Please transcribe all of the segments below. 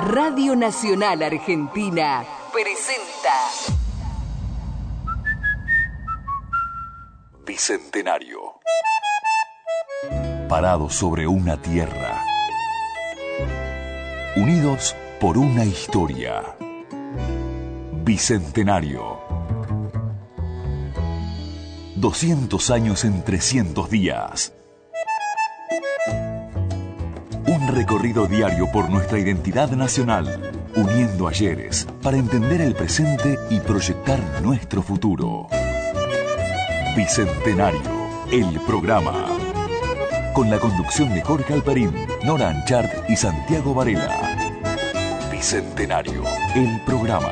Radio Nacional Argentina presenta Bicentenario. Parados sobre una tierra, unidos por una historia. Bicentenario. 200 años en 300 días. Un recorrido diario por nuestra identidad nacional, uniendo ayeres para entender el presente y proyectar nuestro futuro. Bicentenario, el programa. Con la conducción de Jorge Alperín, Nora Anchart y Santiago Varela. Bicentenario, el programa.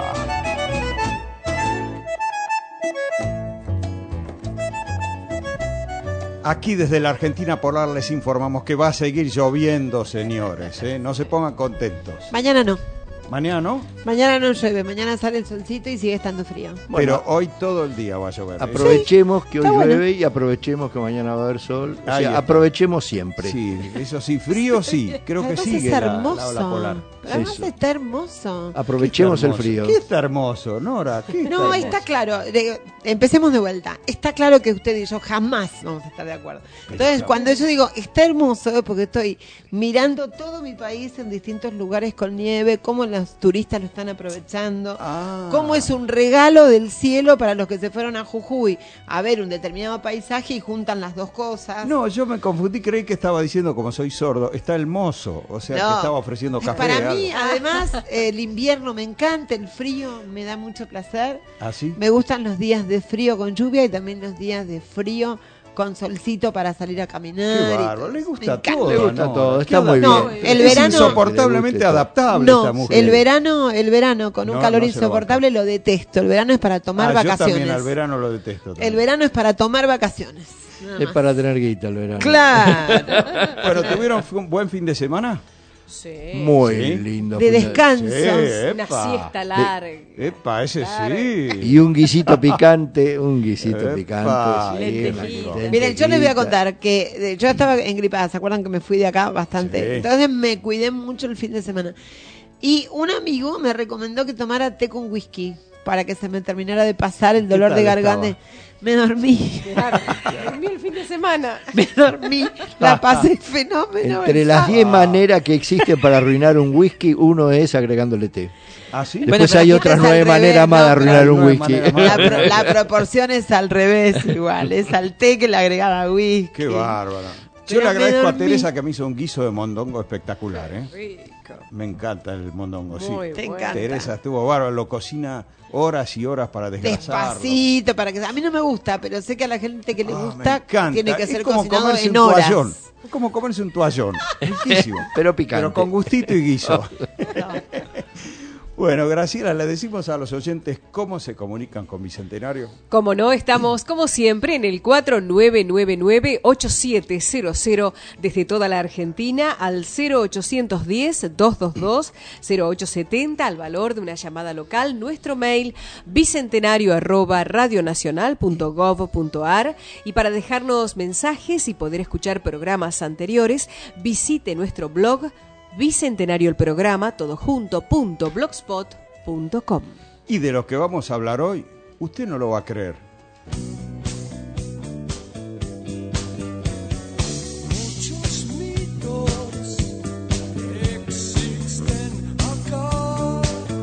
Aquí desde la Argentina Polar les informamos que va a seguir lloviendo, señores, ¿eh? No se pongan contentos. Mañana no. ¿Mañana no? Mañana no llueve, mañana sale el solcito y sigue estando frío. Pero hoy todo el día va a llover. Aprovechemos que hoy está llueve bueno. Y aprovechemos que mañana va a haber sol. O Ahí sea, está. aprovechemos siempre. Sí, eso sí, frío sí, creo que Además sigue es la hermoso. ola polar. Además Eso. está hermoso. Aprovechemos Qué el hermoso. frío. ¿Qué está hermoso, Nora? ¿Qué No, hermoso? está claro. Empecemos de vuelta. Está claro que usted y yo jamás vamos a estar de acuerdo. Entonces, cuando yo digo está hermoso, es porque estoy mirando todo mi país en distintos lugares con nieve, cómo los turistas lo están aprovechando, cómo es un regalo del cielo para los que se fueron a Jujuy a ver un determinado paisaje y juntan las dos cosas. No, yo me confundí, creí que estaba diciendo, como soy sordo, está el mozo, o sea, No. que estaba ofreciendo café. Para mí, algo. además, el invierno me encanta, el frío me da mucho placer. ¿Ah, sí? Me gustan los días de frío con lluvia y también los días de frío con solcito para salir a caminar. Qué y bárbaro, todo. le Me gusta encanta. todo. Le gusta Nora. todo, ¿Qué está muy onda? No, bien. el Es verano- insoportablemente Que le guste adaptable esta No, mujer. el verano con un No, calor no se lo insoportable lo detesto. El verano es para tomar Yo vacaciones. también al verano lo detesto. también. El verano es para tomar vacaciones. Nada Es más. para tener guita el verano. Claro. Bueno, ¿tuvieron un buen fin de semana? Sí. Muy Sí. lindo. De descanso. Una epa. siesta larga. Epa, ese Claro. sí. Y un guisito picante, Epa. picante. Lentejita. Miren, yo les voy a contar que yo estaba engripada, ¿se acuerdan que me fui de acá bastante? Sí. Entonces me cuidé mucho el fin de semana. Y un amigo me recomendó que tomara té con whisky para que se me terminara de pasar el dolor tal de garganta. estaba? Me dormí, Claro. Dormí el fin de semana. me dormí, la pasé fenómeno. Entre el las sábado. 10 maneras que existen para arruinar un whisky, uno es agregándole té. ¿Ah, sí? Después pero hay aquí otras es al 9 revés, maneras más ¿no? de arruinar un 9 whisky. maneras más. La proporción es al revés igual, es al té que le agregaba whisky. Qué bárbaro. Yo Pero le me agradezco a dormí. Teresa que me hizo un guiso de mondongo espectacular, ¿eh? Rico. Me encanta el mondongo, sí. Muy Te bueno. encanta. Teresa estuvo bárbaro, lo cocina horas y horas para desgrasarlo. Despacito, para que a mí no me gusta, pero sé que a la gente que le Me gusta encanta. tiene que Es ser como cocinado comerse en un horas. toallón. Es como comerse un toallón. Riquísimo. Pero picante. Pero con gustito y guiso. No. Bueno, Graciela, le decimos a los oyentes cómo se comunican con Bicentenario. Como no, estamos como siempre en el 4999-8700 desde toda la Argentina al 0810-222-0870 al valor de una llamada local. Nuestro mail bicentenario@radionacional.gov.ar y para dejarnos mensajes y poder escuchar programas anteriores, visite nuestro blog Bicentenario el programa, todo junto, .blogspot.com. Y de lo que vamos a hablar hoy, usted no lo va a creer. Muchos mitos existen acá,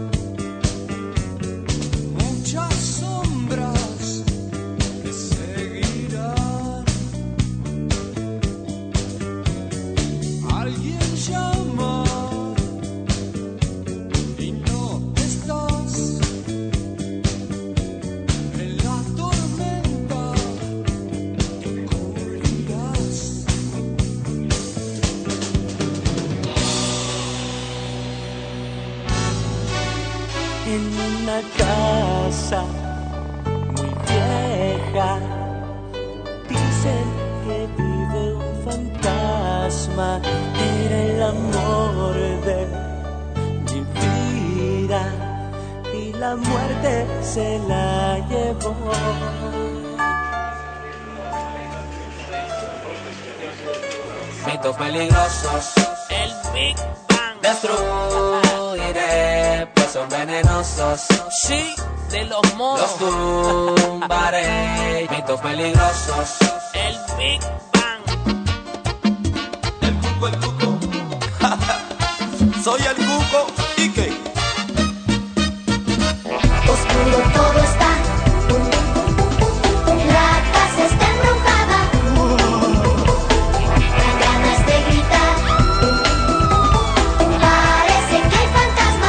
muchas sombras me seguirán. Alguien llama y no estás en la tormenta que correrás. En una casa muy vieja dicen que vive un fantasma. Era el amor de mi vida y la muerte se la llevó. Mitos peligrosos, el Big Bang destruye son venenosos. Sí, de los monos. Los tumbaré, mitos peligrosos. El Big Bang. El cuco. Soy el cuco. ¿Y qué? Oscuro todo está. La casa está embrujada. Dan ganas de gritar. Parece que hay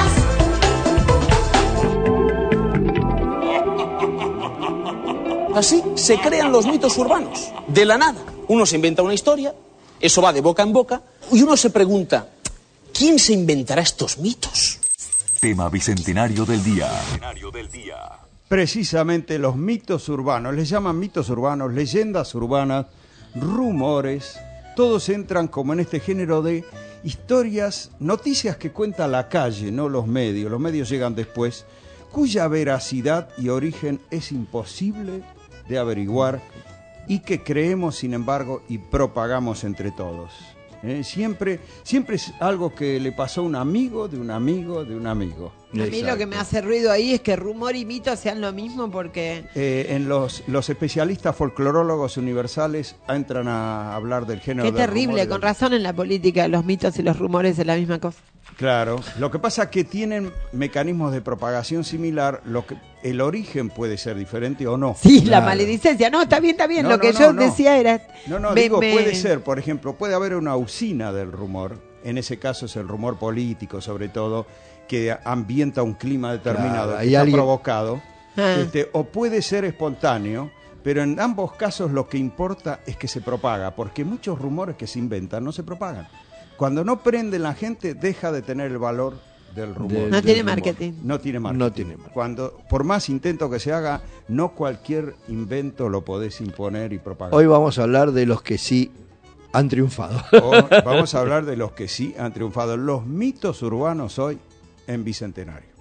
fantasmas. Así se crean los mitos urbanos, de la nada. Uno se inventa una historia, eso va de boca en boca, y uno se pregunta, ¿quién se inventará estos mitos? Tema bicentenario del día. Precisamente los mitos urbanos, les llaman mitos urbanos, leyendas urbanas, rumores, todos entran como en este género de historias, noticias que cuenta la calle, no los medios llegan después, cuya veracidad y origen es imposible de averiguar y que creemos, sin embargo, y propagamos entre todos. Siempre es algo que le pasó a un amigo de un amigo de un amigo. A mí lo que me hace ruido ahí es que rumor y mito sean lo mismo porque... En los especialistas folclorólogos universales entran a hablar del género. Qué del terrible, rumor con razón en la política los mitos y los rumores es la misma cosa. Claro, lo que pasa es que tienen mecanismos de propagación similar, el origen puede ser diferente o no. Sí, claro. La maledicencia, no, está bien, No, lo que yo decía era... puede ser, por ejemplo, puede haber una usina del rumor, en ese caso es el rumor político sobre todo, que ambienta un clima determinado, claro, que está alguien... provocado, o puede ser espontáneo, pero en ambos casos lo que importa es que se propaga, porque muchos rumores que se inventan no se propagan. Cuando no prenden la gente, deja de tener el valor del rumor. No tiene marketing. No tiene marketing. Cuando, por más intento que se haga, no cualquier invento lo podés imponer y propagar. Hoy vamos a hablar de los que sí han triunfado. Vamos a hablar de los que sí han triunfado. Los mitos urbanos hoy en Bicentenario.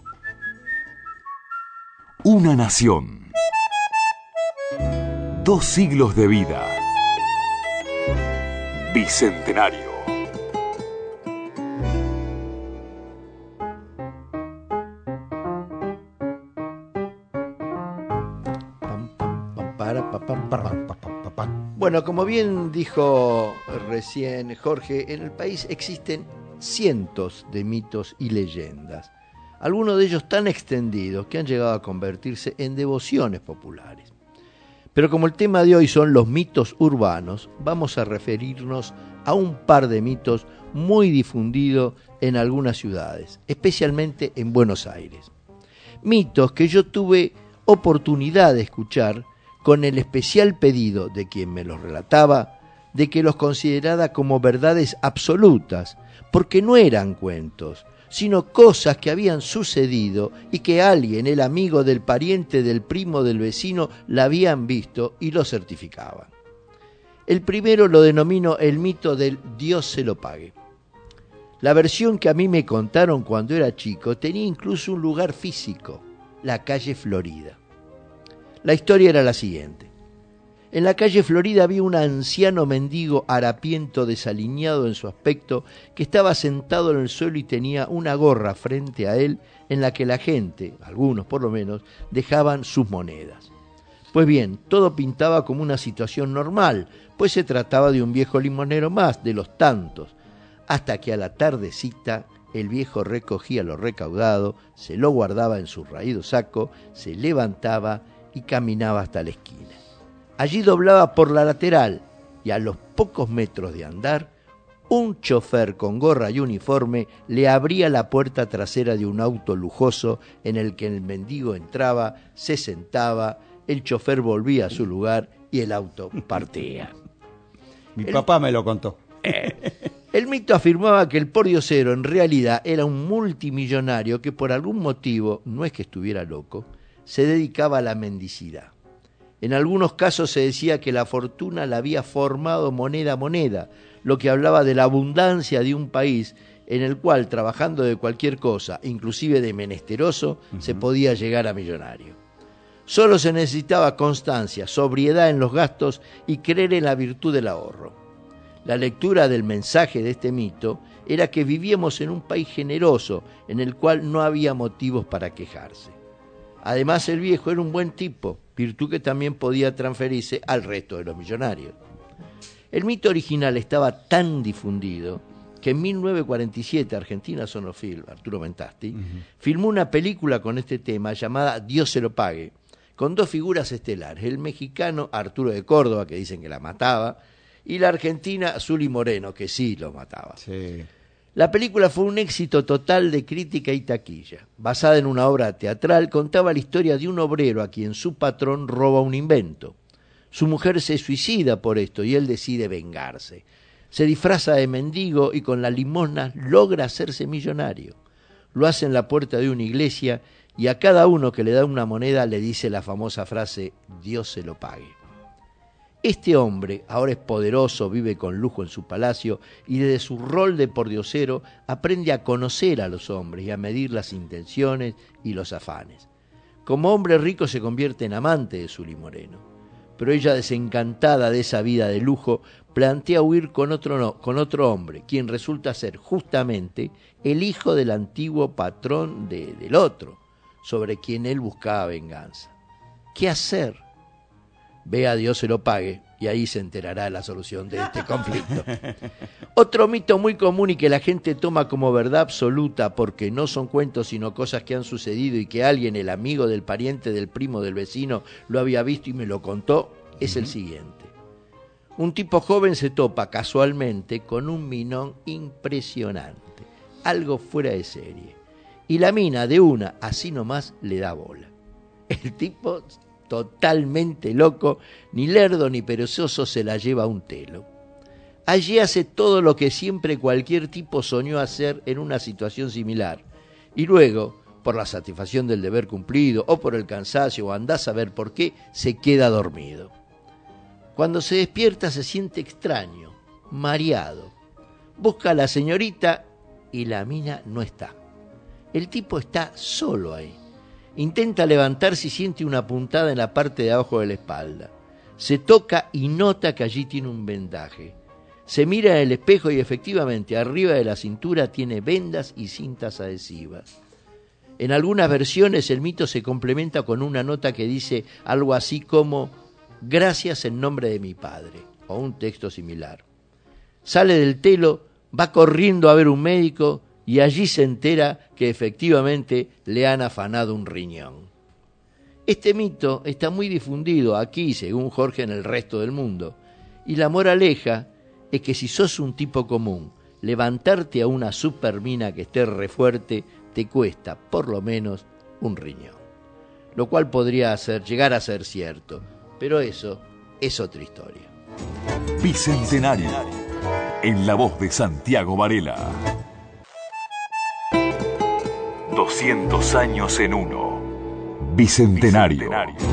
Una nación. 2 siglos de vida. Bicentenario. Bueno, como bien dijo recién Jorge, en el país existen cientos de mitos y leyendas, algunos de ellos tan extendidos que han llegado a convertirse en devociones populares. Pero como el tema de hoy son los mitos urbanos, vamos a referirnos a un par de mitos muy difundidos en algunas ciudades, especialmente en Buenos Aires. Mitos que yo tuve oportunidad de escuchar con el especial pedido de quien me los relataba, de que los considerara como verdades absolutas, porque no eran cuentos, sino cosas que habían sucedido y que alguien, el amigo del pariente, del primo, del vecino, la habían visto y lo certificaban. El primero lo denomino el mito del Dios se lo pague. La versión que a mí me contaron cuando era chico tenía incluso un lugar físico, la calle Florida. La historia era la siguiente. En la calle Florida había un anciano mendigo harapiento, desaliñado en su aspecto, que estaba sentado en el suelo y tenía una gorra frente a él en la que la gente, algunos por lo menos, dejaban sus monedas. Pues bien, todo pintaba como una situación normal, pues se trataba de un viejo limonero más, de los tantos, hasta que a la tardecita el viejo recogía lo recaudado, se lo guardaba en su raído saco, se levantaba y caminaba hasta la esquina. Allí doblaba por la lateral y a los pocos metros de andar, un chofer con gorra y uniforme le abría la puerta trasera de un auto lujoso en el que el mendigo entraba, se sentaba, el chofer volvía a su lugar y el auto partía. Mi papá me lo contó. El mito afirmaba que el pordiosero en realidad era un multimillonario que por algún motivo, no es que estuviera loco, se dedicaba a la mendicidad. En algunos casos se decía que la fortuna la había formado moneda a moneda, lo que hablaba de la abundancia de un país en el cual, trabajando de cualquier cosa, inclusive de menesteroso, se podía llegar a millonario. Solo se necesitaba constancia, sobriedad en los gastos y creer en la virtud del ahorro. La lectura del mensaje de este mito era que vivíamos en un país generoso en el cual no había motivos para quejarse. Además, el viejo era un buen tipo, virtud que también podía transferirse al resto de los millonarios. El mito original estaba tan difundido que en 1947 Argentina Sonofilm, Arturo Mentasti, filmó una película con este tema llamada Dios se lo pague, con dos figuras estelares, el mexicano Arturo de Córdoba, que dicen que la mataba, y la argentina Zuli Moreno, que sí lo mataba. Sí. La película fue un éxito total de crítica y taquilla. Basada en una obra teatral, contaba la historia de un obrero a quien su patrón roba un invento. Su mujer se suicida por esto y él decide vengarse. Se disfraza de mendigo y con las limosnas logra hacerse millonario. Lo hace en la puerta de una iglesia y a cada uno que le da una moneda le dice la famosa frase «Dios se lo pague». Este hombre ahora es poderoso, vive con lujo en su palacio y desde su rol de pordiosero aprende a conocer a los hombres y a medir las intenciones y los afanes. Como hombre rico se convierte en amante de Zuli Moreno, pero ella, desencantada de esa vida de lujo, plantea huir con otro hombre, quien resulta ser justamente el hijo del antiguo patrón del otro, sobre quien él buscaba venganza. ¿Qué hacer? Vea Dios se lo pague, y ahí se enterará la solución de este conflicto. Otro mito muy común y que la gente toma como verdad absoluta porque no son cuentos sino cosas que han sucedido y que alguien, el amigo del pariente, del primo, del vecino, lo había visto y me lo contó, es el siguiente. Un tipo joven se topa casualmente con un minón impresionante, algo fuera de serie, y la mina de una, así nomás, le da bola. El tipo, totalmente loco, ni lerdo ni perezoso, se la lleva a un telo. Allí hace todo lo que siempre cualquier tipo soñó hacer en una situación similar, y luego, por la satisfacción del deber cumplido, o por el cansancio, o andás a ver por qué, se queda dormido. Cuando se despierta se siente extraño, mareado. Busca a la señorita y la mina no está. El tipo está solo ahí. Intenta levantarse y siente una puntada en la parte de abajo de la espalda. Se toca y nota que allí tiene un vendaje. Se mira en el espejo y efectivamente arriba de la cintura tiene vendas y cintas adhesivas. En algunas versiones el mito se complementa con una nota que dice algo así como «Gracias en nombre de mi padre», o un texto similar. Sale del telo, va corriendo a ver un médico y allí se entera que efectivamente le han afanado un riñón. Este mito está muy difundido aquí, según Jorge, en el resto del mundo, y la moraleja es que si sos un tipo común, levantarte a una supermina que esté re fuerte te cuesta por lo menos un riñón, lo cual podría llegar a ser cierto, pero eso es otra historia. Bicentenario, en la voz de Santiago Varela. 200 años en uno. Bicentenario.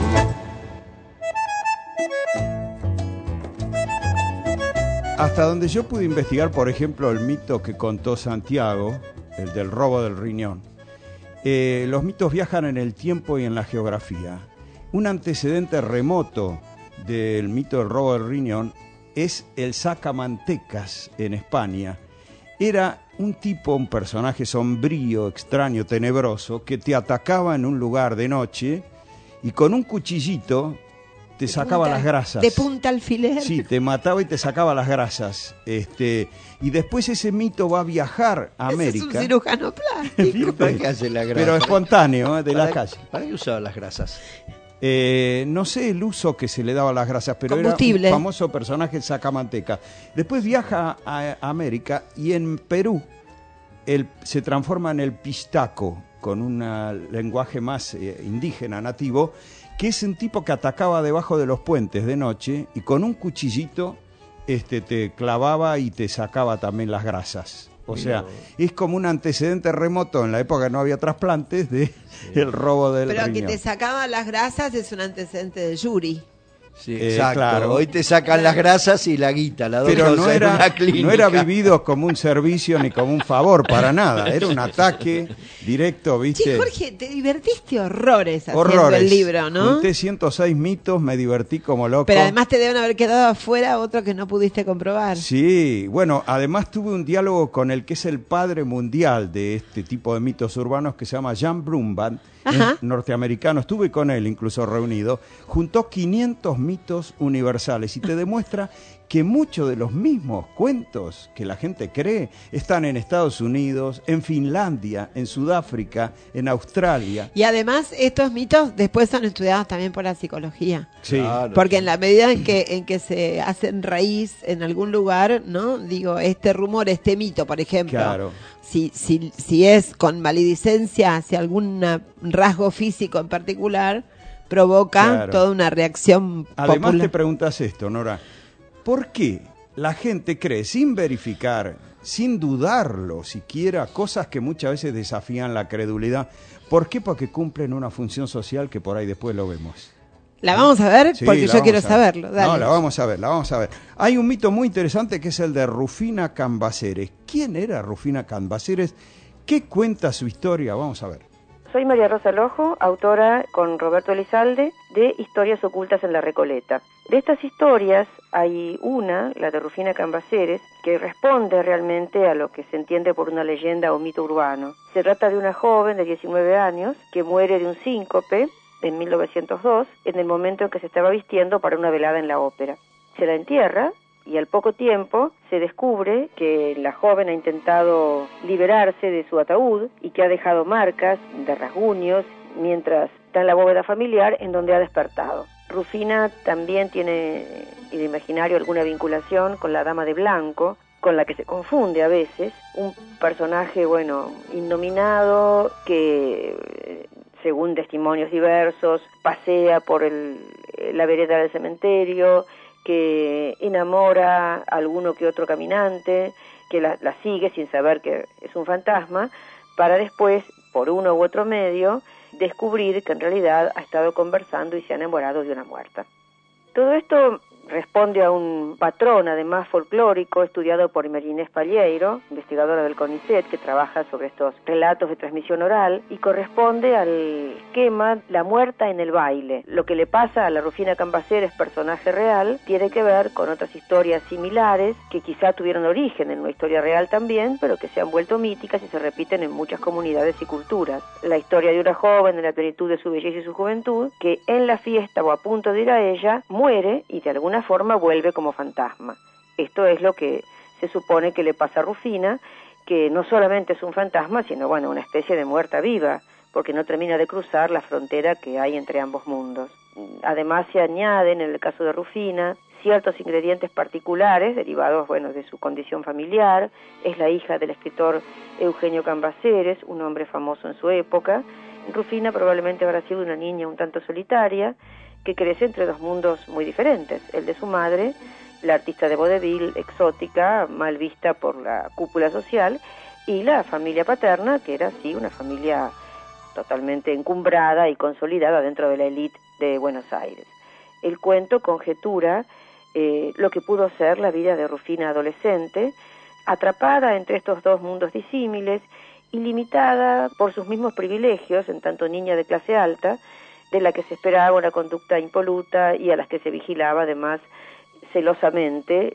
Hasta donde yo pude investigar, por ejemplo, el mito que contó Santiago, el del robo del riñón. Los mitos viajan en el tiempo y en la geografía. Un antecedente remoto del mito del robo del riñón es el sacamantecas en España. Era un tipo, un personaje sombrío, extraño, tenebroso, que te atacaba en un lugar de noche y con un cuchillito te sacaba las grasas. De punta alfiler. Sí, te mataba y te sacaba las grasas. Y después ese mito va a viajar a América. Es un cirujano plástico. ¿Para qué hace la grasa? Pero espontáneo, de la calle. ¿Para qué usaba las grasas? No sé el uso que se le daba a las grasas, pero era un famoso personaje, el sacamanteca. Después viaja a América y en Perú se transforma en el pistaco, con un lenguaje más indígena, nativo, que es un tipo que atacaba debajo de los puentes de noche y con un cuchillito te clavaba y te sacaba también las grasas. O sea, es como un antecedente remoto en la época que no había trasplantes de el robo del riñón. Pero que te sacaba las grasas es un antecedente de Yuri. Sí, exacto. Claro. Hoy te sacan las grasas y la guita, la Pero dos no cosas en una era clínica. vivido como un servicio ni como un favor, para nada. Era un ataque directo, ¿viste? Sí, Jorge, te divertiste horrores haciendo Horrores. el libro, ¿no? Junté 106 mitos, me divertí como loco. Pero además te deben haber quedado afuera otro que no pudiste comprobar. Sí, bueno, además tuve un diálogo con el que es el padre mundial de este tipo de mitos urbanos, que se llama Jan Brumbaum, Ajá. norteamericano. Estuve con él incluso reunido. Juntó 500 mitos universales y te demuestra que muchos de los mismos cuentos que la gente cree están en Estados Unidos, en Finlandia, en Sudáfrica, en Australia. Y además estos mitos después son estudiados también por la psicología. Sí. Claro. Porque en la medida en que se hacen raíz en algún lugar, ¿no? Digo, este rumor, este mito, por ejemplo, Claro. si es con maledicencia hacia algún rasgo físico en particular, provoca Claro. toda una reacción Además popular. te preguntas esto, Nora, ¿por qué la gente cree sin verificar, sin dudarlo siquiera, cosas que muchas veces desafían la credulidad? ¿Por qué? Porque cumplen una función social que por ahí después lo vemos. ¿La vamos a ver? Sí, Porque la yo vamos quiero a ver. saberlo. Dale. No, la vamos a ver. Hay un mito muy interesante que es el de Rufina Cambaceres. ¿Quién era Rufina Cambaceres? ¿Qué cuenta su historia? Vamos a ver. Soy María Rosa Lojo, autora con Roberto Elizalde de Historias ocultas en la Recoleta. De estas historias hay una, la de Rufina Cambaceres, que responde realmente a lo que se entiende por una leyenda o mito urbano. Se trata de una joven de 19 años que muere de un síncope en 1902, en el momento en que se estaba vistiendo para una velada en la ópera. Se la entierra y al poco tiempo se descubre que la joven ha intentado liberarse de su ataúd y que ha dejado marcas de rasguños mientras está en la bóveda familiar en donde ha despertado. Rufina también tiene en el imaginario alguna vinculación con la dama de blanco, con la que se confunde a veces, un personaje, innominado que, según testimonios diversos, pasea por la vereda del cementerio, que enamora a alguno que otro caminante, que la sigue sin saber que es un fantasma, para después, por uno u otro medio, descubrir que en realidad ha estado conversando y se ha enamorado de una muerta. Todo esto responde a un patrón, además folclórico, estudiado por Marinés Palleiro, investigadora del CONICET, que trabaja sobre estos relatos de transmisión oral, y corresponde al esquema La muerta en el baile. Lo que le pasa a la Rufina Cambaceres, personaje real, tiene que ver con otras historias similares, que quizá tuvieron origen en una historia real también, pero que se han vuelto míticas y se repiten en muchas comunidades y culturas. La historia de una joven en la plenitud de su belleza y su juventud, que en la fiesta o a punto de ir a ella, muere y de alguna forma vuelve como fantasma. Esto es lo que se supone que le pasa a Rufina, que no solamente es un fantasma, sino una especie de muerta viva, porque no termina de cruzar la frontera que hay entre ambos mundos. Además se añaden, en el caso de Rufina, ciertos ingredientes particulares derivados, de su condición familiar. Es la hija del escritor Eugenio Cambaceres, un hombre famoso en su época. Rufina probablemente habrá sido una niña un tanto solitaria, que crece entre dos mundos muy diferentes, el de su madre, la artista de vodevil, exótica, mal vista por la cúpula social, y la familia paterna, que era sí una familia totalmente encumbrada y consolidada dentro de la élite de Buenos Aires. El cuento conjetura lo que pudo ser la vida de Rufina adolescente, atrapada entre estos dos mundos disímiles y limitada por sus mismos privilegios, en tanto niña de clase alta, de la que se esperaba una conducta impoluta y a las que se vigilaba además celosamente.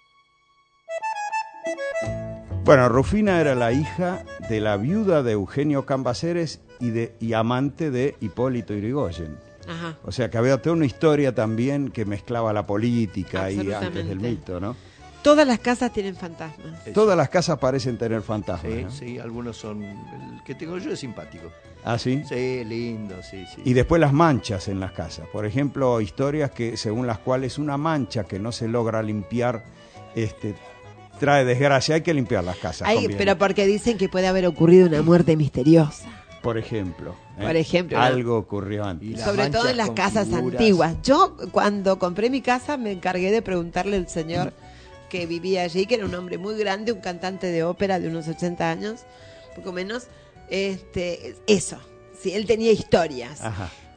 Bueno, Rufina era la hija de la viuda de Eugenio Cambaceres y amante de Hipólito Yrigoyen. Ajá. O sea que había toda una historia también que mezclaba la política ahí antes Absolutamente. del mito, ¿no? Todas las casas tienen fantasmas. Todas las casas parecen tener fantasmas, Sí, ¿no? sí, algunos son... El que tengo yo es simpático. ¿Ah, sí? Sí, lindo, sí. Y después las manchas en las casas. Por ejemplo, historias según las cuales una mancha que no se logra limpiar trae desgracia. Hay que limpiar las casas. conviene. Pero porque dicen que puede haber ocurrido una muerte misteriosa. Por ejemplo. Por ejemplo, ¿no? Algo ocurrió antes. Sobre todo en las casas antiguas. Yo, cuando compré mi casa, me encargué de preguntarle al señor que vivía allí, que era un hombre muy grande, un cantante de ópera de unos 80 años, poco menos, eso, si él tenía historias. Ajá.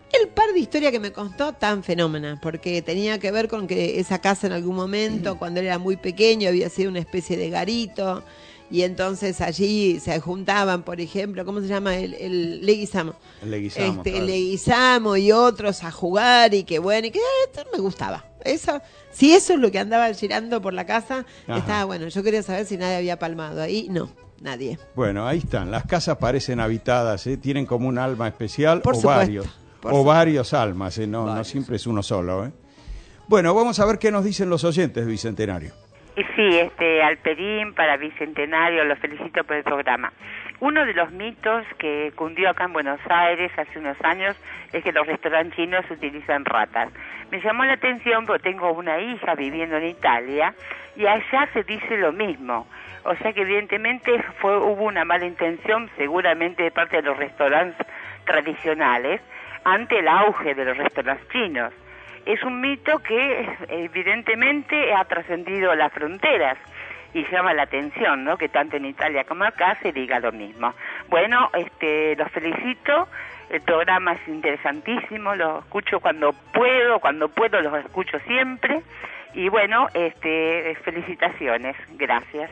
El par de historia que me contó tan fenómena, porque tenía que ver con que esa casa en algún momento, cuando él era muy pequeño, había sido una especie de garito, y entonces allí se juntaban, por ejemplo, ¿cómo se llama? El Leguizamo. El Leguizamo, claro. El Leguizamo y otros a jugar, y que bueno, y que esto me gustaba. Eso, si eso es lo que andaba girando por la casa, Ajá. estaba bueno. Yo quería saber si nadie había palmado ahí. No, nadie. Bueno, ahí están. Las casas parecen habitadas, ¿eh? Tienen como un alma especial Por o supuesto, varios. por O supuesto. varios almas, ¿eh? No siempre es uno solo, ¿eh? Bueno, vamos a ver qué nos dicen los oyentes, Bicentenario. Y sí, Alperín para Bicentenario, los felicito por el programa. Uno de los mitos que cundió acá en Buenos Aires hace unos años es que los restaurantes chinos utilizan ratas. Me llamó la atención porque tengo una hija viviendo en Italia y allá se dice lo mismo. O sea que evidentemente hubo una mala intención seguramente de parte de los restaurantes tradicionales ante el auge de los restaurantes chinos. Es un mito que evidentemente ha trascendido las fronteras y llama la atención, ¿no? Que tanto en Italia como acá se diga lo mismo. Bueno, los felicito, el programa es interesantísimo, lo escucho cuando puedo los escucho siempre y bueno, felicitaciones, gracias.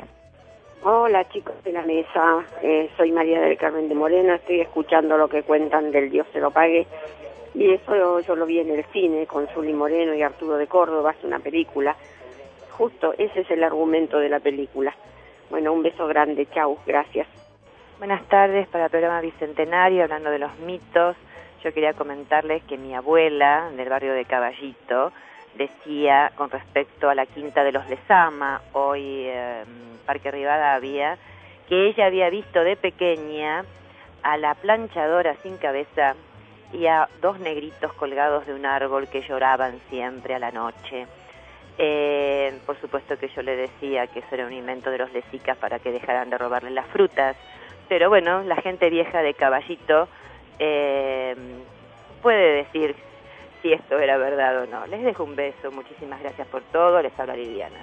Hola chicos de la mesa, soy María del Carmen de Morena, estoy escuchando lo que cuentan del Dios se lo pague. Y eso yo lo vi en el cine con Zuli Moreno y Arturo de Córdoba, hace una película. Justo ese es el argumento de la película. Bueno, un beso grande, chau, gracias. Buenas tardes para el programa Bicentenario, hablando de los mitos. Yo quería comentarles que mi abuela, del barrio de Caballito, decía con respecto a la Quinta de los Lezama, hoy Parque Rivadavia, que ella había visto de pequeña a la planchadora sin cabeza y a dos negritos colgados de un árbol que lloraban siempre a la noche. Por supuesto que yo le decía que eso era un invento de los lexicas para que dejaran de robarle las frutas, pero bueno, la gente vieja de Caballito puede decir si esto era verdad o no. Les dejo un beso, muchísimas gracias por todo, les habla Liliana.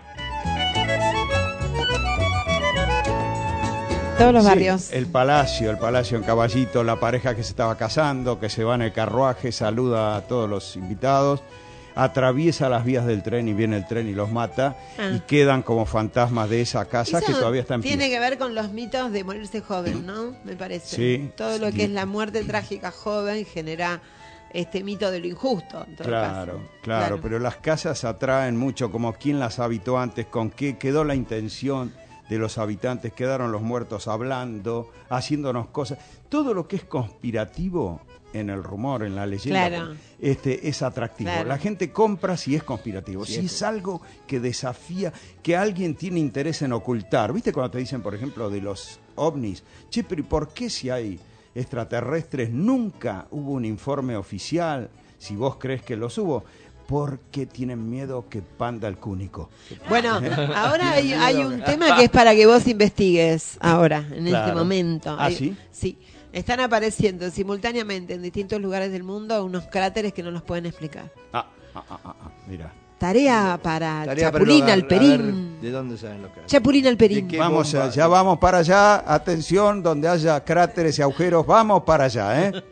Todos los Sí, barrios. el palacio en Caballito, la pareja que se estaba casando, que se va en el carruaje, saluda a todos los invitados, atraviesa las vías del tren y viene el tren y los mata y quedan como fantasmas de esa casa Eso que todavía está en pie. tiene que ver con los mitos de morirse joven, ¿no? Me parece. Sí. Todo lo que es la muerte trágica joven genera este mito de lo injusto. En todo caso. Claro, pero las casas atraen mucho, como quién las habitó antes, con qué quedó la intención de los habitantes, quedaron los muertos hablando, haciéndonos cosas. Todo lo que es conspirativo en el rumor, en la leyenda, Claro. Es atractivo. Claro. La gente compra si es conspirativo, Sí, si es algo que desafía, que alguien tiene interés en ocultar. ¿Viste cuando te dicen, por ejemplo, de los ovnis? Che, pero ¿y por qué si hay extraterrestres nunca hubo un informe oficial? Si vos crees que los hubo, porque tienen miedo que panda el cúnico. Bueno, ahora hay un tema que es para que vos investigues ahora, en Claro. este momento. ¿Ah, sí? Sí. Están apareciendo simultáneamente en distintos lugares del mundo unos cráteres que no los pueden explicar. Mira. Tarea para Tarea para Chapulín un hogar, Alperín. a ver, ¿de dónde saben lo que hay? Chapulín Alperín. Vamos, ya vamos para allá. Atención, donde haya cráteres y agujeros, vamos para allá, ¿eh?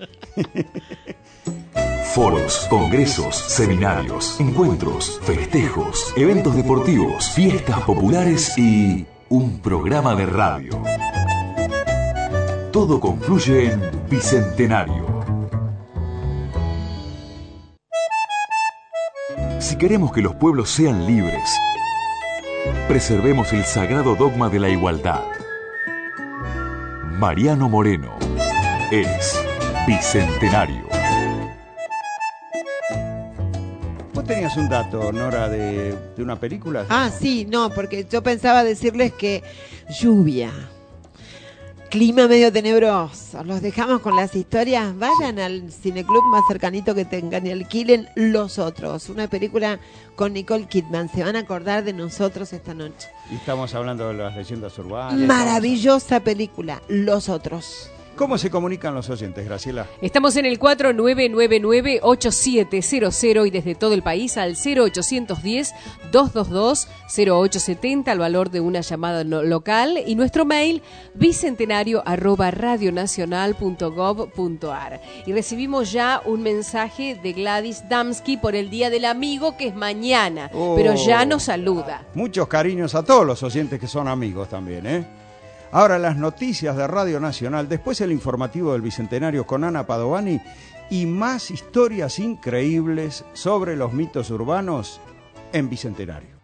Foros, congresos, seminarios, encuentros, festejos, eventos deportivos, fiestas populares y un programa de radio. Todo confluye en Bicentenario. Si queremos que los pueblos sean libres, preservemos el sagrado dogma de la igualdad. Mariano Moreno es Bicentenario. Vos tenías un dato, Nora, de una película. Ah, sí, no, porque yo pensaba decirles que lluvia, clima medio tenebroso, los dejamos con las historias, vayan al cineclub más cercanito que tengan y alquilen Los Otros, una película con Nicole Kidman, se van a acordar de nosotros esta noche. Y estamos hablando de las leyendas urbanas. Maravillosa película, Los Otros. ¿Cómo se comunican los oyentes, Graciela? Estamos en el 4999-8700 y desde todo el país al 0810-222-0870 al valor de una llamada local y nuestro mail bicentenario@radionacional.gov.ar. Y recibimos ya un mensaje de Gladys Damsky por el Día del Amigo, que es mañana, pero ya nos saluda. Muchos cariños a todos los oyentes que son amigos también, ¿eh? Ahora las noticias de Radio Nacional, después el informativo del Bicentenario con Ana Padovani y más historias increíbles sobre los mitos urbanos en Bicentenario.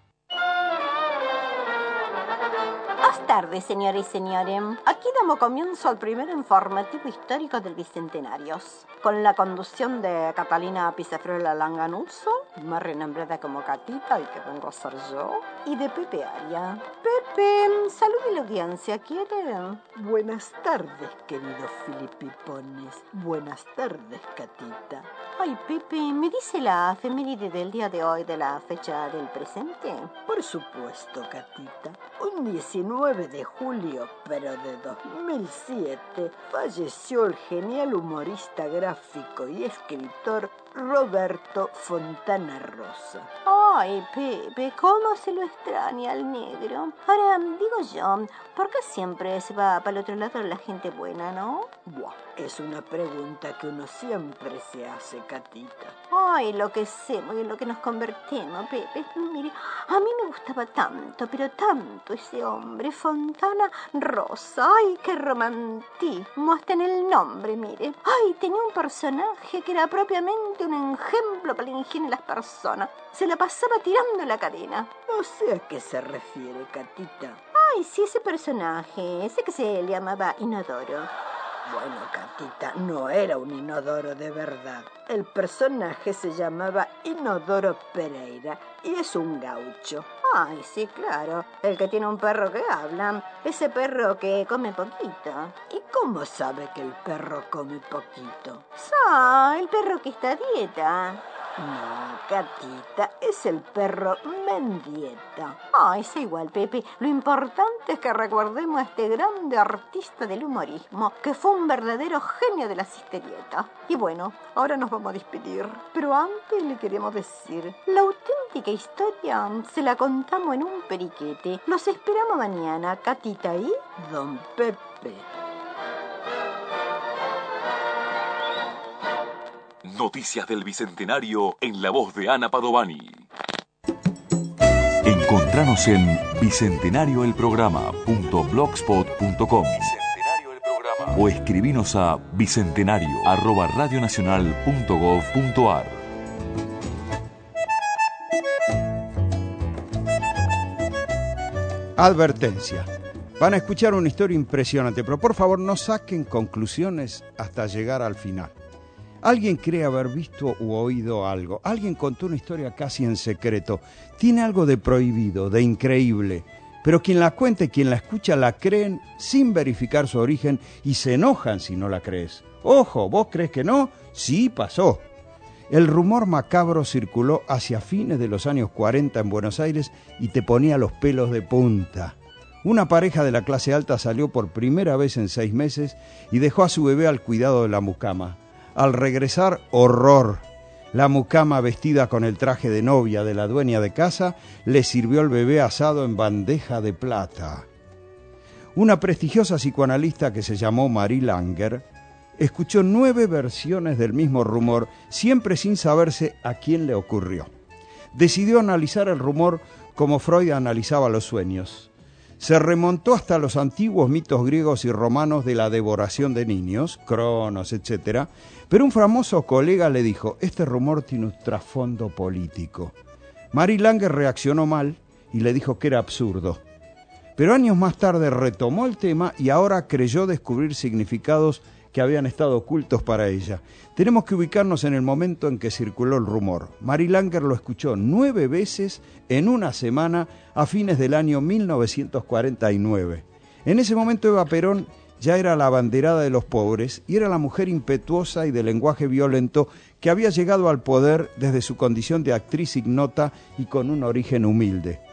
Buenas tardes, señores y señores. Aquí damos comienzo al primer informativo histórico del Bicentenario, con la conducción de Catalina Pizafrola Langanuso, más renombrada como Catita, y que vengo a ser yo, y de Pepe Aria. Pepe, salude la audiencia, ¿quiere? Buenas tardes, queridos filipipones. Buenas tardes, Catita. Ay, Pepe, ¿me dice la efeméride del día de hoy de la fecha del presente? Por supuesto, Catita. Un 19 de julio, pero de 2007, falleció el genial humorista gráfico y escritor Roberto Fontana Rosa. Ay, Pepe, ¿cómo se lo extraña al negro? Ahora, digo yo, ¿por qué siempre se va para el otro lado la gente buena, no? Buah, es una pregunta que uno siempre se hace, Catita. Ay, lo que hacemos y en lo que nos convertimos, Pepe. Mire, a mí me gustaba tanto, pero tanto ese hombre, Fontana Rosa. Ay, qué romantismo, hasta en el nombre, mire. Ay, tenía un personaje que era propiamente un ejemplo para el ingenio de las personas. Se la pasaba tirando la cadena. No sé a qué se refiere, Catita. Ay, sí, ese personaje, ese que se le llamaba Inodoro. Bueno, Catita, no era un inodoro de verdad. El personaje se llamaba Inodoro Pereira y es un gaucho. Ay, sí, claro. El que tiene un perro que habla. Ese perro que come poquito. ¿Y cómo sabe que el perro come poquito? El perro que está a dieta. No, Catita, es el perro Mendieta. Ay, es igual, Pepe. Lo importante es que recordemos a este grande artista del humorismo, que fue un verdadero genio de las historietas. Y bueno, ahora nos vamos a despedir. Pero antes le queremos decir, la auténtica historia se la contamos en un periquete. Los esperamos mañana, Catita y Don Pepe. Noticias del Bicentenario en la voz de Ana Padovani. Encontranos en bicentenarioelprograma.blogspot.com o escribinos a bicentenario@radionacional.gov.ar. Advertencia. Van a escuchar una historia impresionante, pero por favor no saquen conclusiones hasta llegar al final. Alguien cree haber visto u oído algo. Alguien contó una historia casi en secreto. Tiene algo de prohibido, de increíble. Pero quien la cuenta y quien la escucha la creen sin verificar su origen y se enojan si no la crees. Ojo, ¿vos crees que no? Sí, pasó. El rumor macabro circuló hacia fines de los años 40 en Buenos Aires y te ponía los pelos de punta. Una pareja de la clase alta salió por primera vez en 6 meses y dejó a su bebé al cuidado de la mucama. Al regresar, horror. La mucama, vestida con el traje de novia de la dueña de casa, le sirvió el bebé asado en bandeja de plata. Una prestigiosa psicoanalista que se llamó Marie Langer escuchó 9 versiones del mismo rumor, siempre sin saberse a quién le ocurrió. Decidió analizar el rumor como Freud analizaba los sueños. Se remontó hasta los antiguos mitos griegos y romanos de la devoración de niños, Cronos, etc. Pero un famoso colega le dijo, este rumor tiene un trasfondo político. Marie Langer reaccionó mal y le dijo que era absurdo. Pero años más tarde retomó el tema y ahora creyó descubrir significados que habían estado ocultos para ella. Tenemos que ubicarnos en el momento en que circuló el rumor. Marie Langer lo escuchó 9 veces en una semana a fines del año 1949. En ese momento Eva Perón ya era la abanderada de los pobres y era la mujer impetuosa y de lenguaje violento que había llegado al poder desde su condición de actriz ignota y con un origen humilde.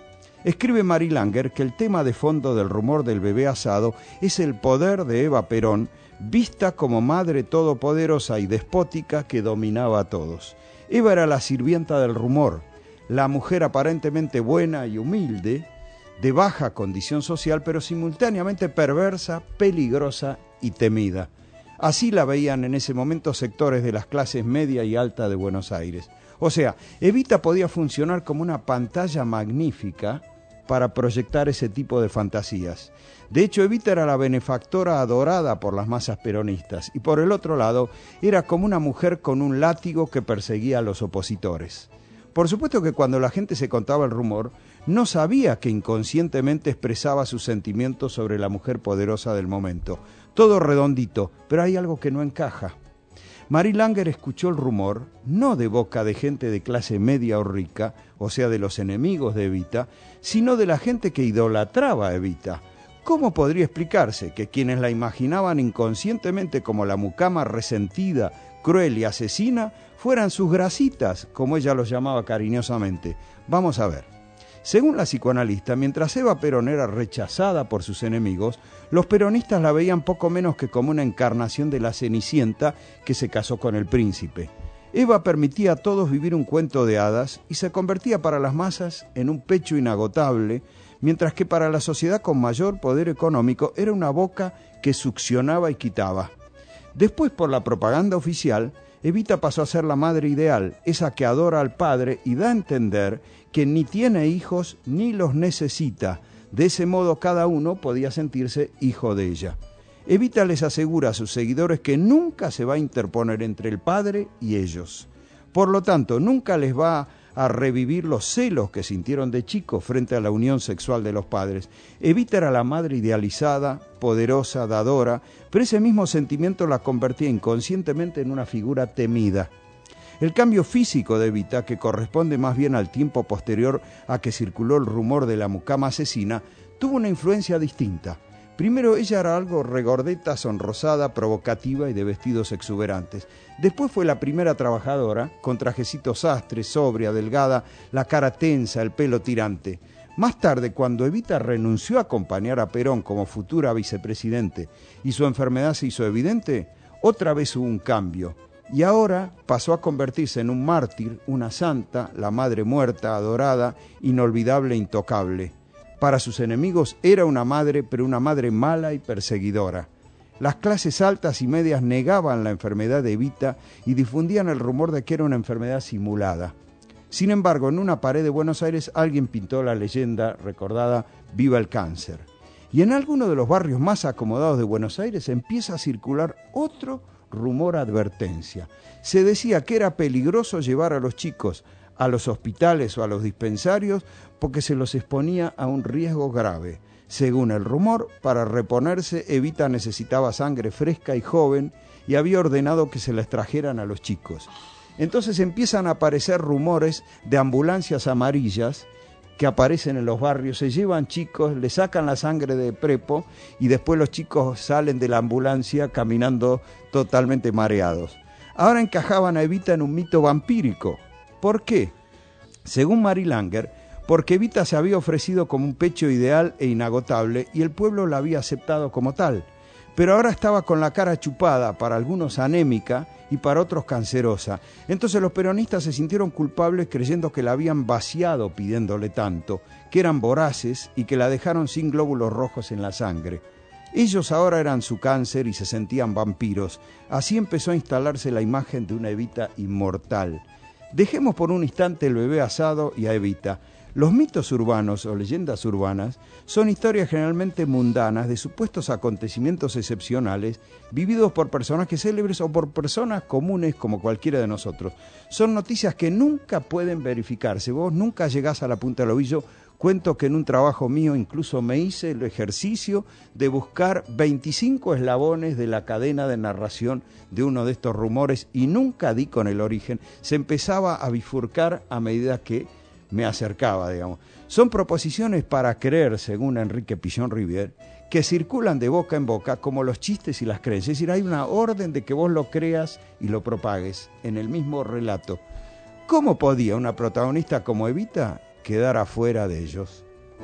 Escribe Mary Langer que el tema de fondo del rumor del bebé asado es el poder de Eva Perón, vista como madre todopoderosa y despótica que dominaba a todos. Eva era la sirvienta del rumor, la mujer aparentemente buena y humilde, de baja condición social, pero simultáneamente perversa, peligrosa y temida. Así la veían en ese momento sectores de las clases media y alta de Buenos Aires. O sea, Evita podía funcionar como una pantalla magnífica para proyectar ese tipo de fantasías. De hecho, Evita era la benefactora adorada por las masas peronistas y por el otro lado era como una mujer con un látigo que perseguía a los opositores. Por supuesto que cuando la gente se contaba el rumor, no sabía que inconscientemente expresaba sus sentimientos sobre la mujer poderosa del momento. Todo redondito, pero hay algo que no encaja. Mary Langer escuchó el rumor, no de boca de gente de clase media o rica, o sea, de los enemigos de Evita, sino de la gente que idolatraba a Evita. ¿Cómo podría explicarse que quienes la imaginaban inconscientemente como la mucama resentida, cruel y asesina, fueran sus grasitas, como ella los llamaba cariñosamente? Vamos a ver. Según la psicoanalista, mientras Eva Perón era rechazada por sus enemigos, los peronistas la veían poco menos que como una encarnación de la Cenicienta que se casó con el príncipe. Eva permitía a todos vivir un cuento de hadas y se convertía para las masas en un pecho inagotable, mientras que para la sociedad con mayor poder económico era una boca que succionaba y quitaba. Después, por la propaganda oficial, Evita pasó a ser la madre ideal, esa que adora al padre y da a entender que ni tiene hijos ni los necesita. De ese modo cada uno podía sentirse hijo de ella. Evita les asegura a sus seguidores que nunca se va a interponer entre el padre y ellos. Por lo tanto, nunca les va a revivir los celos que sintieron de chicos frente a la unión sexual de los padres. Evita era la madre idealizada, poderosa, dadora, pero ese mismo sentimiento la convertía inconscientemente en una figura temida. El cambio físico de Evita, que corresponde más bien al tiempo posterior a que circuló el rumor de la mucama asesina, tuvo una influencia distinta. Primero, ella era algo regordeta, sonrosada, provocativa y de vestidos exuberantes. Después fue la primera trabajadora, con trajecito sastre, sobria, delgada, la cara tensa, el pelo tirante. Más tarde, cuando Evita renunció a acompañar a Perón como futura vicepresidente y su enfermedad se hizo evidente, otra vez hubo un cambio. Y ahora pasó a convertirse en un mártir, una santa, la madre muerta, adorada, inolvidable, intocable. Para sus enemigos era una madre, pero una madre mala y perseguidora. Las clases altas y medias negaban la enfermedad de Evita y difundían el rumor de que era una enfermedad simulada. Sin embargo, en una pared de Buenos Aires alguien pintó la leyenda recordada «Viva el cáncer». Y en alguno de los barrios más acomodados de Buenos Aires empieza a circular otro rumor advertencia. Se decía que era peligroso llevar a los chicos a los hospitales o a los dispensarios porque se los exponía a un riesgo grave. Según el rumor, para reponerse Evita necesitaba sangre fresca y joven y había ordenado que se la extrajeran a los chicos. Entonces empiezan a aparecer rumores de ambulancias amarillas que aparecen en los barrios, se llevan chicos, le sacan la sangre de prepo y después los chicos salen de la ambulancia caminando totalmente mareados. Ahora encajaban a Evita en un mito vampírico. ¿Por qué? Según Mary Langer, porque Evita se había ofrecido como un pecho ideal e inagotable y el pueblo la había aceptado como tal. Pero ahora estaba con la cara chupada, para algunos anémica y para otros cancerosa. Entonces los peronistas se sintieron culpables creyendo que la habían vaciado pidiéndole tanto, que eran voraces y que la dejaron sin glóbulos rojos en la sangre. Ellos ahora eran su cáncer y se sentían vampiros. Así empezó a instalarse la imagen de una Evita inmortal. Dejemos por un instante el bebé asado y a Evita. Los mitos urbanos o leyendas urbanas son historias generalmente mundanas de supuestos acontecimientos excepcionales vividos por personajes célebres o por personas comunes como cualquiera de nosotros. Son noticias que nunca pueden verificarse. Vos nunca llegás a la punta del ovillo. Cuento que en un trabajo mío incluso me hice el ejercicio de buscar 25 eslabones de la cadena de narración de uno de estos rumores y nunca di con el origen. Se empezaba a bifurcar a medida que me acercaba, digamos. Son proposiciones para creer, según Enrique Pichon Rivière, que circulan de boca en boca como los chistes y las creencias. Es decir, hay una orden de que vos lo creas y lo propagues en el mismo relato. ¿Cómo podía una protagonista como Evita quedar afuera de ellos?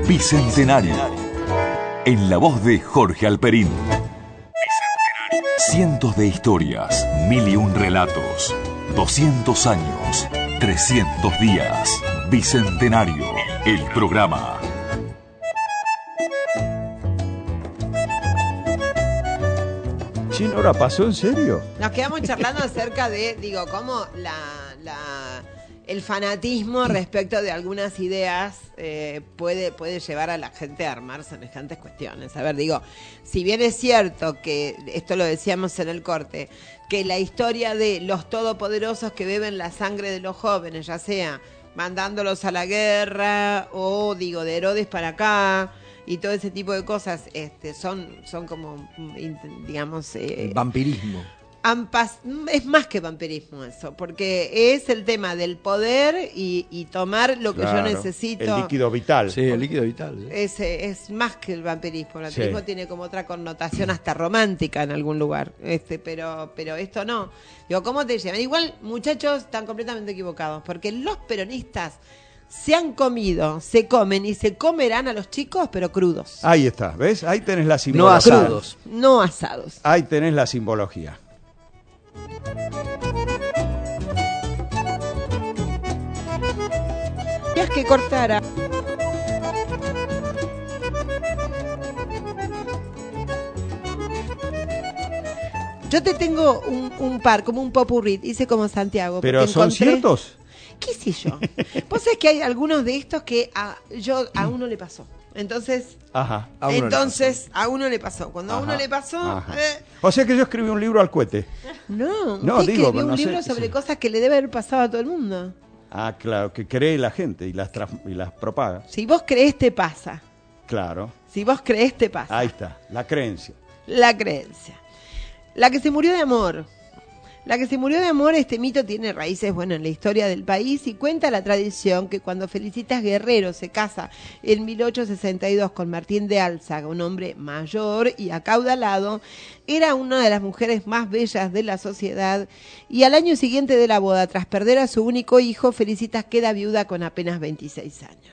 Bicentenario. En la voz de Jorge Alperín. Cientos de historias, 1001 relatos, 200 años, 300 días. Bicentenario, el programa. Chino, ¿ahora pasó en serio? Nos quedamos charlando acerca de, cómo el fanatismo respecto de algunas ideas puede llevar a la gente a armar semejantes cuestiones. A ver, si bien es cierto que, esto lo decíamos en el corte, que la historia de los todopoderosos que beben la sangre de los jóvenes, ya sea mandándolos a la guerra o, de Herodes para acá, y todo ese tipo de cosas son como, digamos... vampirismo. Es más que vampirismo eso, porque es el tema del poder y tomar lo que yo necesito. El líquido vital. Sí, el líquido vital. ¿Sí? Es más que el vampirismo. El vampirismo tiene como otra connotación hasta romántica en algún lugar. Pero esto no. ¿Cómo te llevan? Igual, muchachos, están completamente equivocados, porque los peronistas se han comido, se comen y se comerán a los chicos, pero crudos. Ahí está, ¿ves? Ahí tenés la simbología. No asados. No asados. Ahí tenés la simbología. Querías que cortara. Yo te tengo un par, como un popurrí, hice como Santiago. ¿Pero son ciertos? ¿Qué sé yo? Vos sabés que hay algunos de estos que a uno le pasó. Entonces, Ajá, a uno le pasó. Cuando a uno le pasó... O sea que yo escribí un libro al cohete. No, usted escribió un libro sobre cosas que le debe haber pasado a todo el mundo. Ah, claro, que cree la gente y las propaga. Si vos creés, te pasa. Claro. Si vos creés, te pasa. Ahí está, la creencia. La creencia. La que se murió de amor. La que se murió de amor, este mito tiene raíces, en la historia del país y cuenta la tradición que cuando Felicitas Guerrero se casa en 1862 con Martín de Álzaga, un hombre mayor y acaudalado, era una de las mujeres más bellas de la sociedad y al año siguiente de la boda, tras perder a su único hijo, Felicitas queda viuda con apenas 26 años.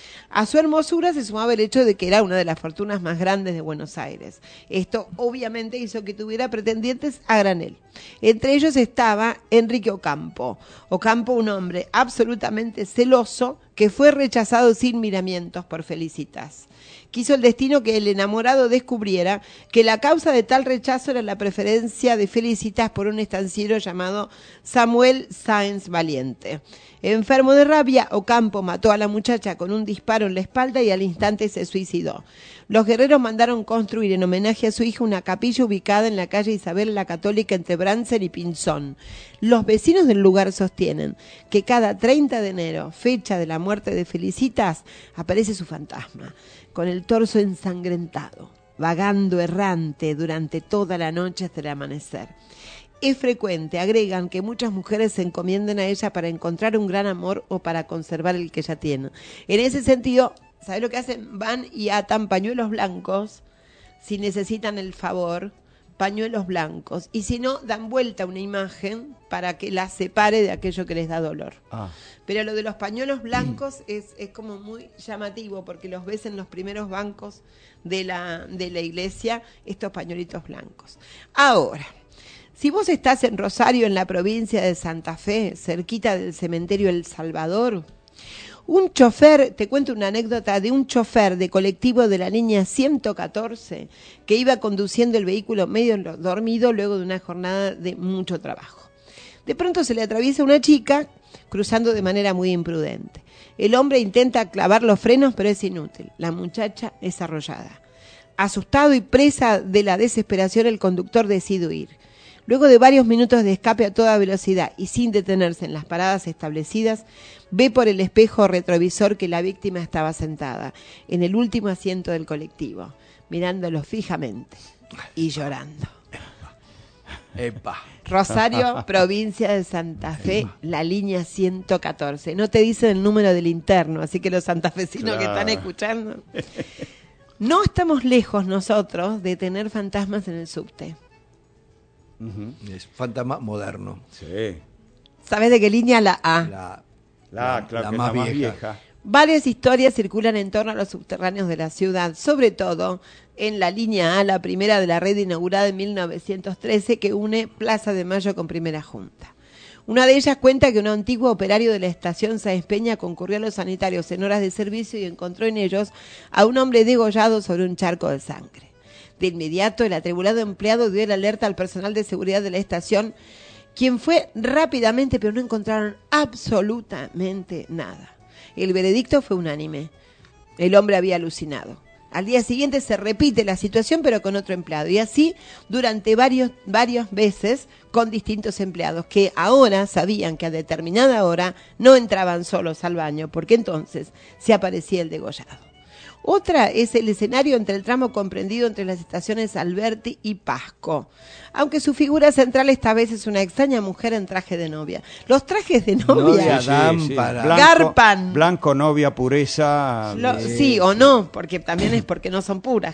A su hermosura se sumaba el hecho de que era una de las fortunas más grandes de Buenos Aires. Esto obviamente hizo que tuviera pretendientes a granel. Entre ellos estaba Enrique Ocampo. Ocampo, un hombre absolutamente celoso que fue rechazado sin miramientos por Felicitas. Quiso el destino que el enamorado descubriera que la causa de tal rechazo era la preferencia de Felicitas por un estanciero llamado Samuel Sáenz Valiente. Enfermo de rabia, Ocampo mató a la muchacha con un disparo en la espalda y al instante se suicidó. Los guerreros mandaron construir en homenaje a su hija una capilla ubicada en la calle Isabel la Católica entre Bransen y Pinzón. Los vecinos del lugar sostienen que cada 30 de enero, fecha de la muerte de Felicitas, aparece su fantasma, con el torso ensangrentado, vagando errante durante toda la noche hasta el amanecer. Es frecuente, agregan, que muchas mujeres se encomienden a ella para encontrar un gran amor o para conservar el que ya tienen. En ese sentido, ¿sabes lo que hacen? Van y atan pañuelos blancos, si necesitan el favor, pañuelos blancos. Y si no, dan vuelta una imagen para que la separe de aquello que les da dolor. Pero lo de los pañuelos blancos es como muy llamativo, porque los ves en los primeros bancos de la iglesia, estos pañuelitos blancos. Ahora, si vos estás en Rosario, en la provincia de Santa Fe, cerquita del cementerio El Salvador, un chofer, te cuento una anécdota de un chofer de colectivo de la línea 114 que iba conduciendo el vehículo medio dormido luego de una jornada de mucho trabajo. De pronto se le atraviesa una chica cruzando de manera muy imprudente. El hombre intenta clavar los frenos, pero es inútil. La muchacha es arrollada. Asustado y presa de la desesperación, el conductor decide huir. Luego de varios minutos de escape a toda velocidad y sin detenerse en las paradas establecidas, ve por el espejo retrovisor que la víctima estaba sentada en el último asiento del colectivo, mirándolo fijamente y llorando. Epa. Rosario, provincia de Santa Fe, la línea 114. No te dicen el número del interno, así que los santafesinos que están escuchando. No estamos lejos nosotros de tener fantasmas en el subte. Es fantasma moderno. Sí. ¿Sabes de qué línea? La A. La más vieja. Varias historias circulan en torno a los subterráneos de la ciudad, sobre todo en la línea A, la primera de la red inaugurada en 1913 que une Plaza de Mayo con Primera Junta. Una de ellas cuenta que un antiguo operario de la estación Sáenz Peña concurrió a los sanitarios en horas de servicio y encontró en ellos a un hombre degollado sobre un charco de sangre. De inmediato, el atribulado empleado dio el alerta al personal de seguridad de la estación, quien fue rápidamente, pero no encontraron absolutamente nada. El veredicto fue unánime. El hombre había alucinado. Al día siguiente se repite la situación, pero con otro empleado. Y así durante varias veces con distintos empleados que ahora sabían que a determinada hora no entraban solos al baño, porque entonces se aparecía el degollado. Otra es el escenario entre el tramo comprendido entre las estaciones Alberti y Pasco, aunque su figura central esta vez es una extraña mujer en traje de novia. Los trajes de novia garpan. Blanco, novia, pureza. Sí o no, porque también es porque no son puras.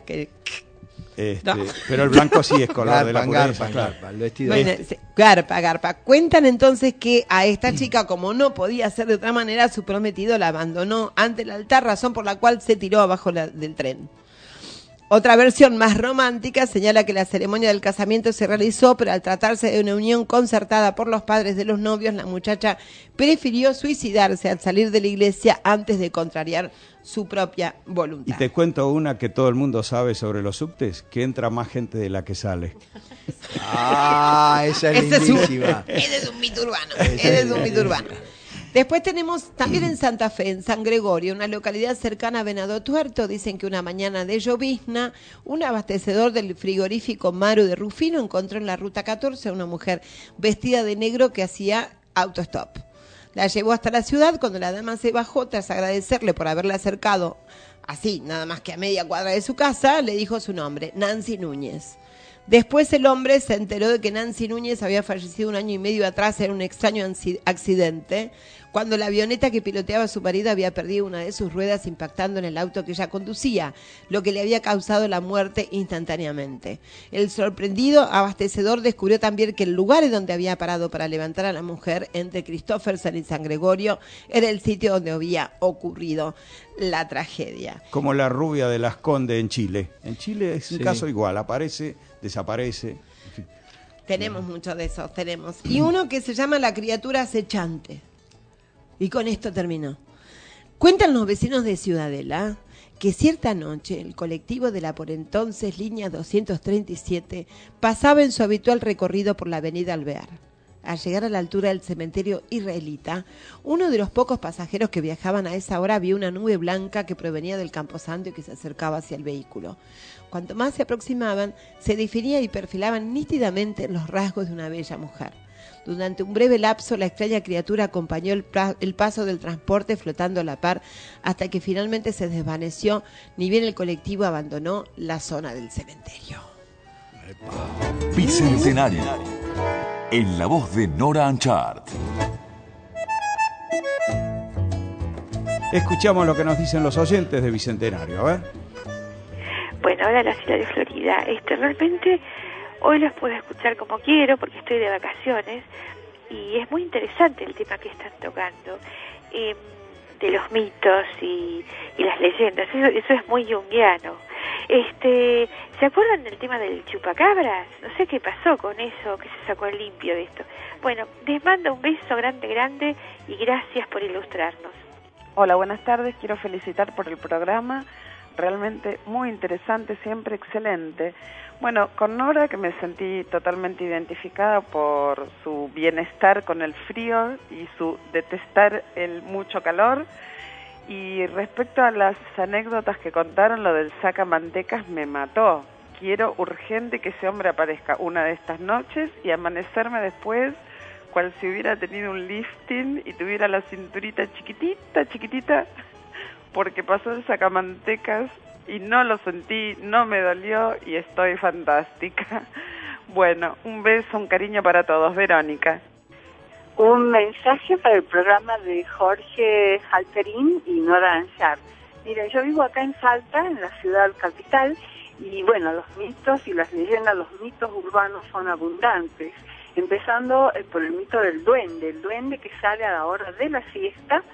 No. Pero el blanco sí es color de la pureza. Garpa, el vestido. Bueno, garpa. Cuentan entonces que a esta chica, como no podía ser de otra manera, su prometido la abandonó ante el altar, razón por la cual se tiró abajo del tren. Otra versión más romántica señala que la ceremonia del casamiento se realizó, pero al tratarse de una unión concertada por los padres de los novios, la muchacha prefirió suicidarse al salir de la iglesia antes de contrariar su propia voluntad. Y te cuento una que todo el mundo sabe sobre los subtes, que entra más gente de la que sale. Esa es lindísima. Ese es un mito urbano. Después tenemos también en Santa Fe, en San Gregorio, una localidad cercana a Venado Tuerto. Dicen que una mañana de llovizna, un abastecedor del frigorífico Maru de Rufino encontró en la ruta 14 a una mujer vestida de negro que hacía autostop. La llevó hasta la ciudad. Cuando la dama se bajó, tras agradecerle por haberle acercado así, nada más que a media cuadra de su casa, le dijo su nombre, Nancy Núñez. Después el hombre se enteró de que Nancy Núñez había fallecido 1 año y medio atrás en un extraño accidente, cuando la avioneta que piloteaba su marido había perdido una de sus ruedas impactando en el auto que ella conducía, lo que le había causado la muerte instantáneamente. El sorprendido abastecedor descubrió también que el lugar en donde había parado para levantar a la mujer, entre Christopherson y San Gregorio, era el sitio donde había ocurrido la tragedia. Como la rubia de Las Condes en Chile. En Chile es un caso igual, aparece, desaparece. En fin. Tenemos muchos de esos, tenemos. Y uno que se llama La criatura acechante. Y con esto terminó. Cuentan los vecinos de Ciudadela que cierta noche el colectivo de la por entonces línea 237 pasaba en su habitual recorrido por la avenida Alvear. Al llegar a la altura del cementerio israelita, uno de los pocos pasajeros que viajaban a esa hora vio una nube blanca que provenía del camposanto y que se acercaba hacia el vehículo. Cuanto más se aproximaban, se definía y perfilaban nítidamente los rasgos de una bella mujer. Durante un breve lapso, la extraña criatura acompañó el paso del transporte flotando a la par hasta que finalmente se desvaneció, ni bien el colectivo abandonó la zona del cementerio. Bicentenario, en la voz de Nora Anchart. Escuchamos lo que nos dicen los oyentes de Bicentenario, a ver. Bueno, hola, la ciudad de Florida. Realmente hoy los puedo escuchar como quiero porque estoy de vacaciones y es muy interesante el tema que están tocando, de los mitos y las leyendas. Eso es muy junguiano. ¿Se acuerdan del tema del chupacabras? No sé qué pasó con eso, que se sacó el limpio de esto. Bueno, les mando un beso grande y gracias por ilustrarnos. Hola, buenas tardes. Quiero felicitar por el programa. Realmente muy interesante, siempre excelente. Bueno, con Nora, que me sentí totalmente identificada por su bienestar con el frío y su detestar el mucho calor. Y respecto a las anécdotas que contaron, lo del sacamantecas me mató. Quiero urgente que ese hombre aparezca una de estas noches y amanecerme después cual si hubiera tenido un lifting y tuviera la cinturita chiquitita, porque pasó el sacamantecas y no lo sentí, no me dolió y estoy fantástica. Bueno, un beso, un cariño para todos. Verónica. Un mensaje para el programa de Jorge Halperín y Nora Anchart. Miren, yo vivo acá en Salta, en la ciudad capital, y bueno, los mitos y las leyendas, los mitos urbanos son abundantes. Empezando por el mito del duende, el duende que sale a la hora de la siesta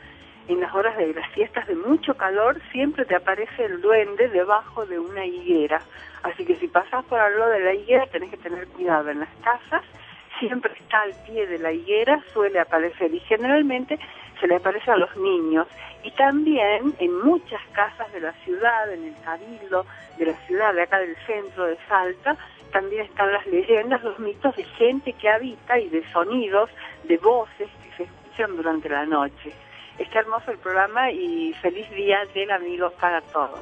en las horas de las fiestas de mucho calor, siempre te aparece el duende debajo de una higuera. Así que si pasás por al lado de la higuera tenés que tener cuidado. En las casas siempre está al pie de la higuera, suele aparecer, y generalmente se le aparece a los niños. Y también en muchas casas de la ciudad, en el cabildo de la ciudad, de acá del centro de Salta, también están las leyendas, los mitos de gente que habita y de sonidos, de voces que se escuchan durante la noche. Está hermoso el programa y feliz día del amigo para todos.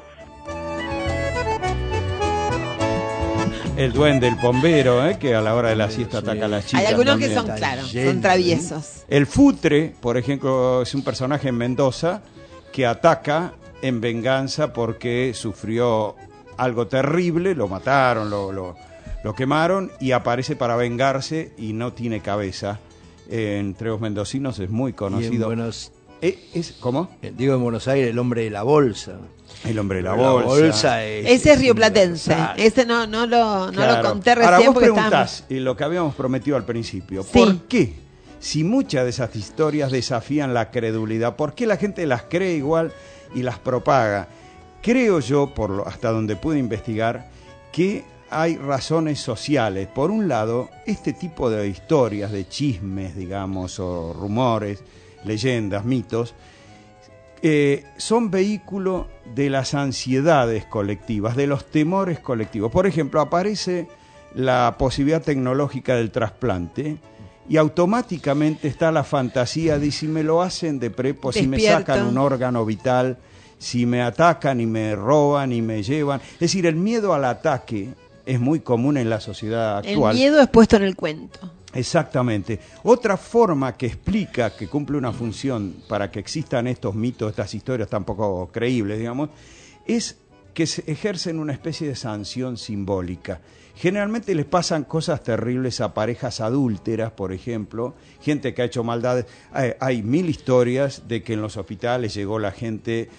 El duende, el bombero, que a la hora de la siesta ataca a las chicas. Hay algunos que también. son, claro, son traviesos. El futre, por ejemplo, es un personaje en Mendoza que ataca en venganza porque sufrió algo terrible, lo mataron, lo quemaron y aparece para vengarse y no tiene cabeza. Entre los mendocinos es muy conocido. ¿Cómo? Digo, en Buenos Aires, el hombre de la bolsa. El hombre de la bolsa. Ese es rioplatense. Ese no lo conté recién. Ahora vos porque preguntás, y lo que habíamos prometido al principio, Sí. ¿por qué? Si muchas de esas historias desafían la credulidad, ¿por qué la gente las cree igual y las propaga? Creo yo, hasta donde pude investigar, que hay razones sociales. Por un lado, este tipo de historias, de chismes, digamos, o rumores, leyendas, mitos, son vehículo de las ansiedades colectivas, de los temores colectivos. Por ejemplo, aparece la posibilidad tecnológica del trasplante y automáticamente está la fantasía de si me lo hacen de prepo, si me sacan un órgano vital, si me atacan y me roban y me llevan. Es decir, el miedo al ataque es muy común en la sociedad actual. El miedo es puesto en el cuento. Exactamente. Otra forma que explica, que cumple una función para que existan estos mitos, estas historias tan poco creíbles, digamos, es que se ejercen una especie de sanción simbólica. Generalmente les pasan cosas terribles a parejas adúlteras, por ejemplo, gente que ha hecho maldades. Hay mil historias de que en los hospitales llegó la gente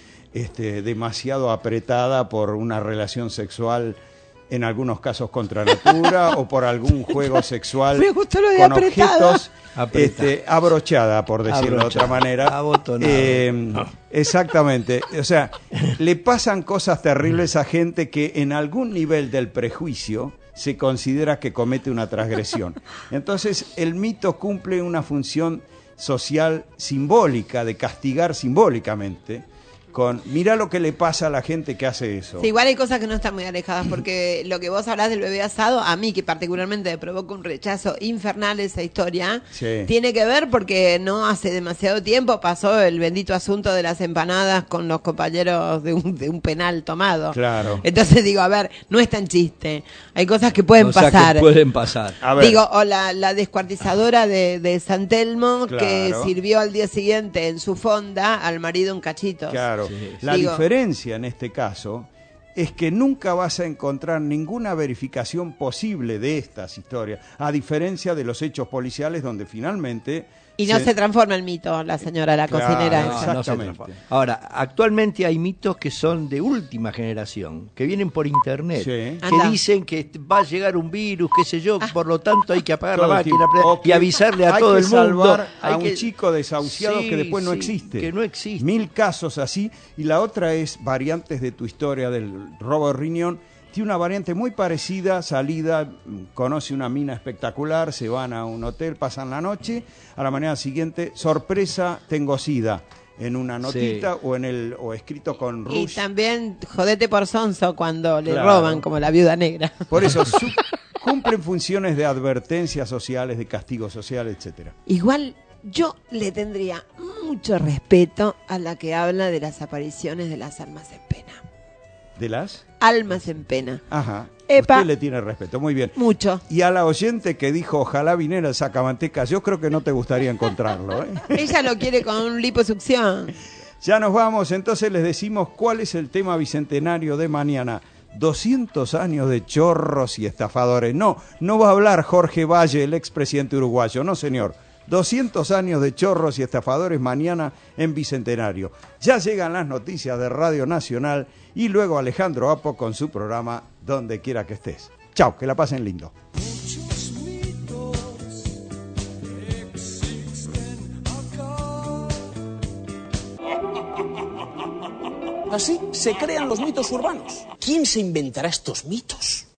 demasiado apretada por una relación sexual, en algunos casos contra natura, o por algún juego sexual Me gustó lo de con apretada. objetos abrochada, por decirlo de otra manera. Abotonado. Exactamente. O sea, le pasan cosas terribles a gente que en algún nivel del prejuicio se considera que comete una transgresión. Entonces, el mito cumple una función social simbólica, de castigar simbólicamente, mirá lo que le pasa a la gente que hace eso. Sí, igual hay cosas que no están muy alejadas, porque lo que vos hablás del bebé asado, a mí que particularmente me provoca un rechazo infernal esa historia, Sí. tiene que ver porque no hace demasiado tiempo pasó el bendito asunto de las empanadas con los compañeros de un penal tomado. Claro. Entonces digo, a ver, no es tan chiste, hay cosas que pueden pasar. pueden pasar. A ver. Digo, o la descuartizadora de San Telmo, que Claro. sirvió al día siguiente en su fonda al marido en cachitos. Claro. La Digo, diferencia en este caso es que nunca vas a encontrar ninguna verificación posible de estas historias, a diferencia de los hechos policiales donde finalmente... y no se transforma el mito, la señora, la Claro, cocinera. No, esa. no se transforma. Ahora, actualmente hay mitos que son de última generación, que vienen por internet, Sí. que Anda. dicen que va a llegar un virus, qué sé yo, por lo tanto hay que apagar Todo la el máquina tiempo. O y que avisarle a hay todo que el mundo. salvar a Hay un que- chico desahuciado Sí, que después no sí, existe. que no existe. 1000 casos así. Y la otra es variantes de tu historia del robo de riñón. Tiene una variante muy parecida, salida, conoce una mina espectacular, se van a un hotel, pasan la noche, a la mañana siguiente, sorpresa, tengo SIDA, en una notita o escrito con Y rush. también jodete por sonso cuando le Claro. roban, como la viuda negra. Por eso cumplen funciones de advertencias sociales, de castigo social, etcétera. Igual yo le tendría mucho respeto a la que habla de las apariciones de las almas en pena. ¿De las? Almas en pena. Ajá. Epa. Usted le tiene respeto, muy bien. Mucho. Y a la oyente que dijo, ojalá viniera el sacamantecas, yo creo que no te gustaría encontrarlo, ¿eh? Ella lo quiere con liposucción. Ya nos vamos, entonces les decimos cuál es el tema bicentenario de mañana. 200 años de chorros y estafadores. No va a hablar Jorge Valle, el expresidente uruguayo, no señor. 200 años de chorros y estafadores mañana en Bicentenario. Ya llegan las noticias de Radio Nacional y luego Alejandro Apo con su programa Donde Quiera que Estés. Chao, que la pasen lindo. Muchos mitos existen acá. Así se crean los mitos urbanos. ¿Quién se inventará estos mitos?